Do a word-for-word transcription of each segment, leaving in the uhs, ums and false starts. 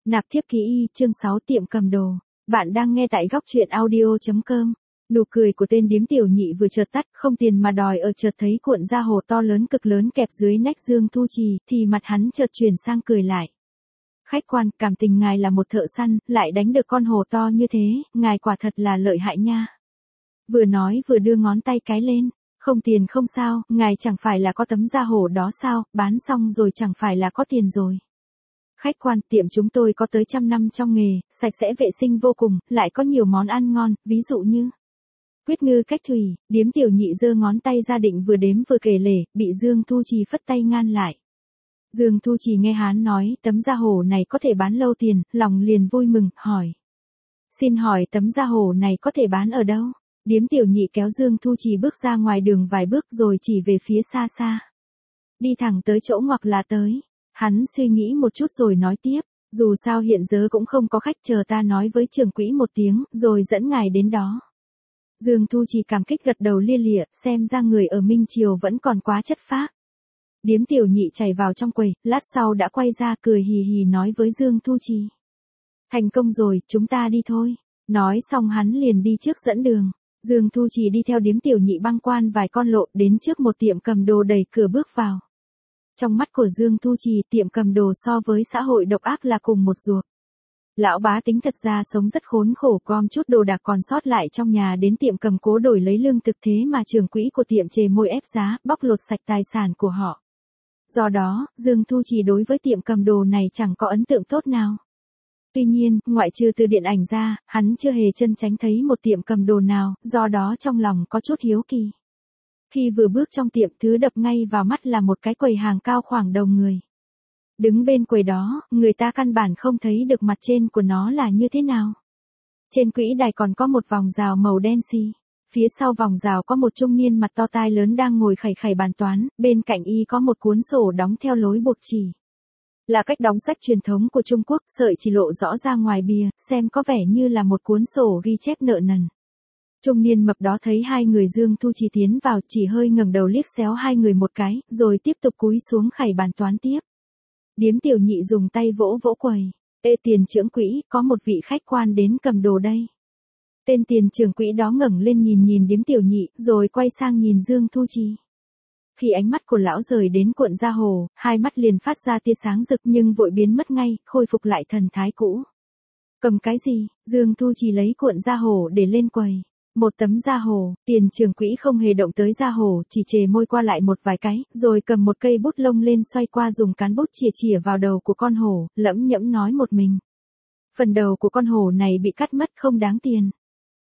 Nạp thiếp ký y, chương sáu tiệm cầm đồ. Bạn đang nghe tại góc truyện audio chấm com. Nụ cười của tên điếm tiểu nhị vừa chợt tắt, không tiền mà đòi ở chợt thấy cuộn da hồ to lớn cực lớn kẹp dưới nách Dương Thu Trì, thì mặt hắn chợt chuyển sang cười lại. Khách quan, cảm tình ngài là một thợ săn, lại đánh được con hồ to như thế, ngài quả thật là lợi hại nha. Vừa nói vừa đưa ngón tay cái lên. Không tiền không sao, ngài chẳng phải là có tấm da hổ đó sao, bán xong rồi chẳng phải là có tiền rồi. Khách quan, tiệm chúng tôi có tới trăm năm trong nghề, sạch sẽ vệ sinh vô cùng, lại có nhiều món ăn ngon, ví dụ như quyết ngư cách thủy. Điếm tiểu nhị giơ ngón tay ra định vừa đếm vừa kể lể, bị Dương Thu Trì phất tay ngăn lại. Dương Thu Trì nghe hắn nói, tấm da hổ này có thể bán lâu tiền, lòng liền vui mừng, hỏi. Xin hỏi tấm da hổ này có thể bán ở đâu? Điếm tiểu nhị kéo Dương Thu Trì bước ra ngoài đường vài bước rồi chỉ về phía xa xa. Đi thẳng tới chỗ ngoặc là tới. Hắn suy nghĩ một chút rồi nói tiếp, dù sao hiện giờ cũng không có khách, chờ ta nói với trưởng quỹ một tiếng, rồi dẫn ngài đến đó. Dương Thu Trì cảm kích gật đầu lia lịa, xem ra người ở Minh Triều vẫn còn quá chất phác. Điếm tiểu nhị chạy vào trong quầy, lát sau đã quay ra cười hì hì nói với Dương Thu Trì. Thành công rồi, chúng ta đi thôi. Nói xong hắn liền đi trước dẫn đường. Dương Thu Trì đi theo điếm tiểu nhị băng quan vài con lộ đến trước một tiệm cầm đồ, đẩy cửa bước vào. Trong mắt của Dương Thu Trì, tiệm cầm đồ so với xã hội độc ác là cùng một ruột. Lão bá tính thật ra sống rất khốn khổ, gom chút đồ đạc còn sót lại trong nhà đến tiệm cầm cố đổi lấy lương thực, thế mà trưởng quỹ của tiệm chề môi ép giá, bóc lột sạch tài sản của họ. Do đó, Dương Thu Trì đối với tiệm cầm đồ này chẳng có ấn tượng tốt nào. Tuy nhiên, ngoại trừ từ điện ảnh ra, hắn chưa hề chân chánh thấy một tiệm cầm đồ nào, do đó trong lòng có chút hiếu kỳ. Khi vừa bước trong tiệm, thứ đập ngay vào mắt là một cái quầy hàng cao khoảng đầu người. Đứng bên quầy đó, người ta căn bản không thấy được mặt trên của nó là như thế nào. Trên quỹ đài còn có một vòng rào màu đen xì. Phía sau vòng rào có một trung niên mặt to tai lớn đang ngồi khẩy khẩy bàn toán, bên cạnh y có một cuốn sổ đóng theo lối buộc chỉ. Là cách đóng sách truyền thống của Trung Quốc, sợi chỉ lộ rõ ra ngoài bìa, xem có vẻ như là một cuốn sổ ghi chép nợ nần. Trung niên mập đó thấy hai người Dương Thu Trì tiến vào, chỉ hơi ngẩng đầu liếc xéo hai người một cái, rồi tiếp tục cúi xuống khẩy bàn toán tiếp. Điếm tiểu nhị dùng tay vỗ vỗ quầy. Ê tiền trưởng quỹ, có một vị khách quan đến cầm đồ đây. Tên tiền trưởng quỹ đó ngẩng lên nhìn nhìn điếm tiểu nhị, rồi quay sang nhìn Dương Thu Trì. Khi ánh mắt của lão rời đến cuộn da hồ, hai mắt liền phát ra tia sáng rực nhưng vội biến mất ngay, khôi phục lại thần thái cũ. Cầm cái gì? Dương Thu Trì lấy cuộn da hồ để lên quầy. Một tấm da hồ. Tiền trưởng quỹ không hề động tới da hồ, chỉ chề môi qua lại một vài cái, rồi cầm một cây bút lông lên xoay qua, dùng cán bút chìa chìa vào đầu của con hổ, lẩm nhẩm nói một mình. Phần đầu của con hổ này bị cắt mất, không đáng tiền.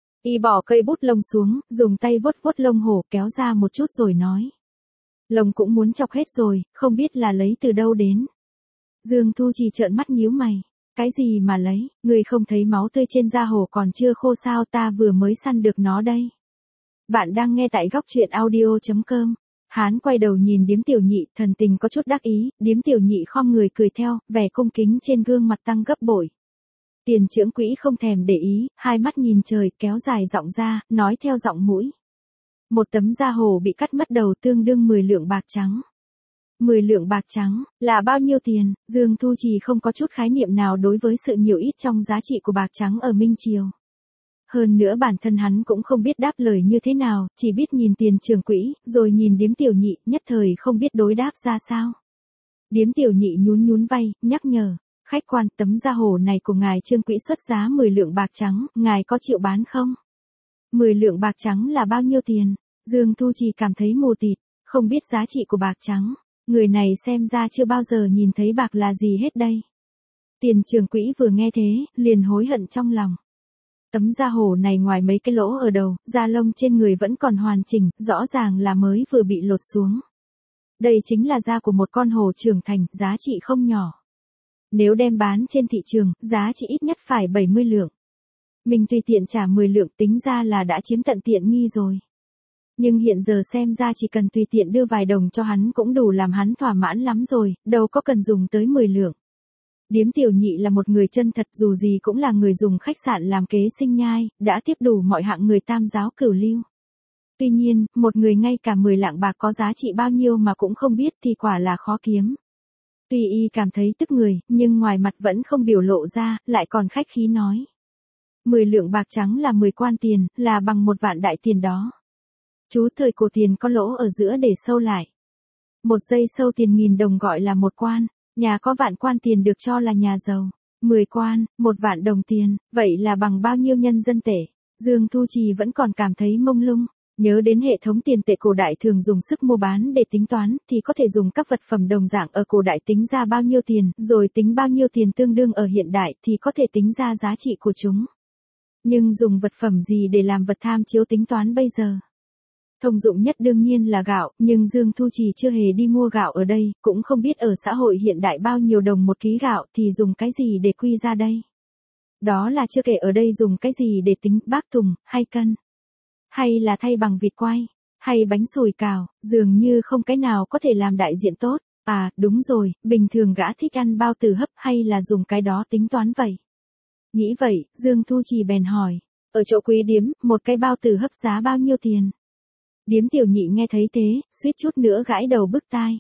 Y bỏ cây bút lông xuống, dùng tay vuốt vuốt lông hổ, kéo ra một chút rồi nói. Lông cũng muốn chọc hết rồi, không biết là lấy từ đâu đến. Dương Thu Trì trợn mắt nhíu mày. Cái gì mà lấy, người không thấy máu tươi trên da hổ còn chưa khô sao, ta vừa mới săn được nó đây. Bạn đang nghe tại góc truyện audio chấm com. Hán quay đầu nhìn điếm tiểu nhị, thần tình có chút đắc ý, điếm tiểu nhị khom người cười theo, vẻ cung kính trên gương mặt tăng gấp bội. Tiền trưởng quỹ không thèm để ý, hai mắt nhìn trời, kéo dài giọng ra, nói theo giọng mũi. Một tấm da hổ bị cắt mất đầu tương đương mười lượng bạc trắng. mười lượng bạc trắng, là bao nhiêu tiền? Dương Thu Trì không có chút khái niệm nào đối với sự nhiều ít trong giá trị của bạc trắng ở Minh Triều. Hơn nữa bản thân hắn cũng không biết đáp lời như thế nào, chỉ biết nhìn tiền trưởng quỹ, rồi nhìn điếm tiểu nhị, nhất thời không biết đối đáp ra sao. Điếm tiểu nhị nhún nhún vai, nhắc nhở, khách quan, tấm da hổ này của ngài Trương quỹ xuất giá mười lượng bạc trắng, ngài có chịu bán không? mười lượng bạc trắng là bao nhiêu tiền? Dương Thu Trì cảm thấy mù tịt, không biết giá trị của bạc trắng. Người này xem ra chưa bao giờ nhìn thấy bạc là gì hết đây. Tiền trưởng quỹ vừa nghe thế, liền hối hận trong lòng. Tấm da hổ này ngoài mấy cái lỗ ở đầu, da lông trên người vẫn còn hoàn chỉnh, rõ ràng là mới vừa bị lột xuống. Đây chính là da của một con hổ trưởng thành, giá trị không nhỏ. Nếu đem bán trên thị trường, giá trị ít nhất phải bảy mươi lượng. Mình tùy tiện trả mười lượng, tính ra là đã chiếm tận tiện nghi rồi. Nhưng hiện giờ xem ra chỉ cần tùy tiện đưa vài đồng cho hắn cũng đủ làm hắn thỏa mãn lắm rồi, đâu có cần dùng tới mười lượng. Điếm tiểu nhị là một người chân thật, dù gì cũng là người dùng khách sạn làm kế sinh nhai, đã tiếp đủ mọi hạng người tam giáo cửu lưu. Tuy nhiên, một người ngay cả mười lạng bạc có giá trị bao nhiêu mà cũng không biết thì quả là khó kiếm. Tuy y cảm thấy tức người, nhưng ngoài mặt vẫn không biểu lộ ra, lại còn khách khí nói. mười lượng bạc trắng là mười quan tiền, là bằng một vạn đại tiền đó. Chú thời cổ tiền có lỗ ở giữa để sâu lại. Một giây sâu tiền nghìn đồng gọi là một quan, nhà có vạn quan tiền được cho là nhà giàu. Mười quan, một vạn đồng tiền, vậy là bằng bao nhiêu nhân dân tệ? Dương Thu Trì vẫn còn cảm thấy mông lung. Nhớ đến hệ thống tiền tệ cổ đại thường dùng sức mua bán để tính toán, thì có thể dùng các vật phẩm đồng dạng ở cổ đại tính ra bao nhiêu tiền, rồi tính bao nhiêu tiền tương đương ở hiện đại thì có thể tính ra giá trị của chúng. Nhưng dùng vật phẩm gì để làm vật tham chiếu tính toán bây giờ? Thông dụng nhất đương nhiên là gạo, nhưng Dương Thu Trì chưa hề đi mua gạo ở đây, cũng không biết ở xã hội hiện đại bao nhiêu đồng một ký gạo thì dùng cái gì để quy ra đây. Đó là chưa kể ở đây dùng cái gì để tính bác thùng, hay cân, hay là thay bằng vịt quay, hay bánh sủi cào, dường như không cái nào có thể làm đại diện tốt. À, đúng rồi, bình thường gã thích ăn bao tử hấp hay là dùng cái đó tính toán vậy. Nghĩ vậy, Dương Thu Trì bèn hỏi, ở chỗ quý điếm, một cái bao tử hấp giá bao nhiêu tiền? Điếm tiểu nhị nghe thấy thế, suýt chút nữa gãi đầu bứt tai.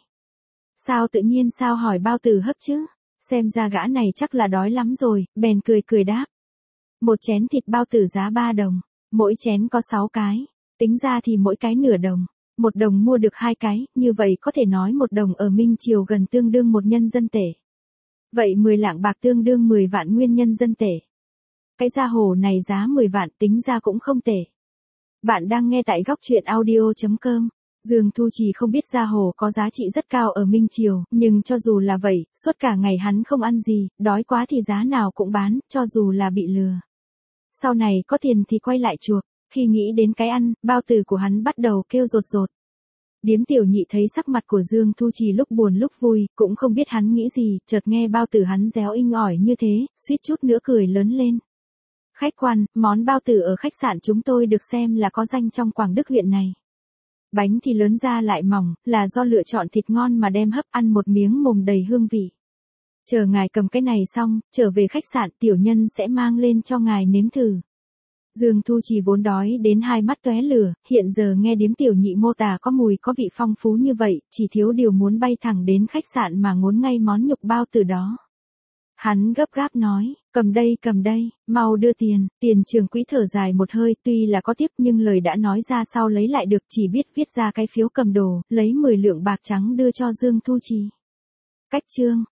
Sao tự nhiên sao hỏi bao tử hấp chứ? Xem ra gã này chắc là đói lắm rồi, bèn cười cười đáp. Một chén thịt bao tử giá ba đồng, mỗi chén có sáu cái, tính ra thì mỗi cái nửa đồng. Một đồng mua được hai cái, như vậy có thể nói một đồng ở Minh Triều gần tương đương một nhân dân tệ. Vậy mười lạng bạc tương đương mười vạn nguyên nhân dân tệ. Cái da hồ này giá mười vạn tính ra cũng không tệ. Bạn đang nghe tại góc truyện audio chấm com. Dương Thu Trì không biết da hồ có giá trị rất cao ở Minh Triều, nhưng cho dù là vậy, suốt cả ngày hắn không ăn gì, đói quá thì giá nào cũng bán, cho dù là bị lừa. Sau này có tiền thì quay lại chuộc, khi nghĩ đến cái ăn, bao tử của hắn bắt đầu kêu rột rột. Điếm tiểu nhị thấy sắc mặt của Dương Thu Trì lúc buồn lúc vui, cũng không biết hắn nghĩ gì, chợt nghe bao tử hắn réo inh ỏi như thế, suýt chút nữa cười lớn lên. Khách quan, món bao tử ở khách sạn chúng tôi được xem là có danh trong Quảng Đức huyện này. Bánh thì lớn ra lại mỏng, là do lựa chọn thịt ngon mà đem hấp, ăn một miếng mồm đầy hương vị. Chờ ngài cầm cái này xong, trở về khách sạn tiểu nhân sẽ mang lên cho ngài nếm thử. Dương Thu Trì vốn đói đến hai mắt tóe lửa, hiện giờ nghe điếm tiểu nhị mô tả có mùi có vị phong phú như vậy, chỉ thiếu điều muốn bay thẳng đến khách sạn mà ngốn ngay món nhục bao tử đó. Hắn gấp gáp nói, cầm đây cầm đây, mau đưa tiền. Tiền trưởng quỹ thở dài một hơi, tuy là có tiếp nhưng lời đã nói ra sau lấy lại được, chỉ biết viết ra cái phiếu cầm đồ, lấy mười lượng bạc trắng đưa cho Dương Thu Trì. Cách chương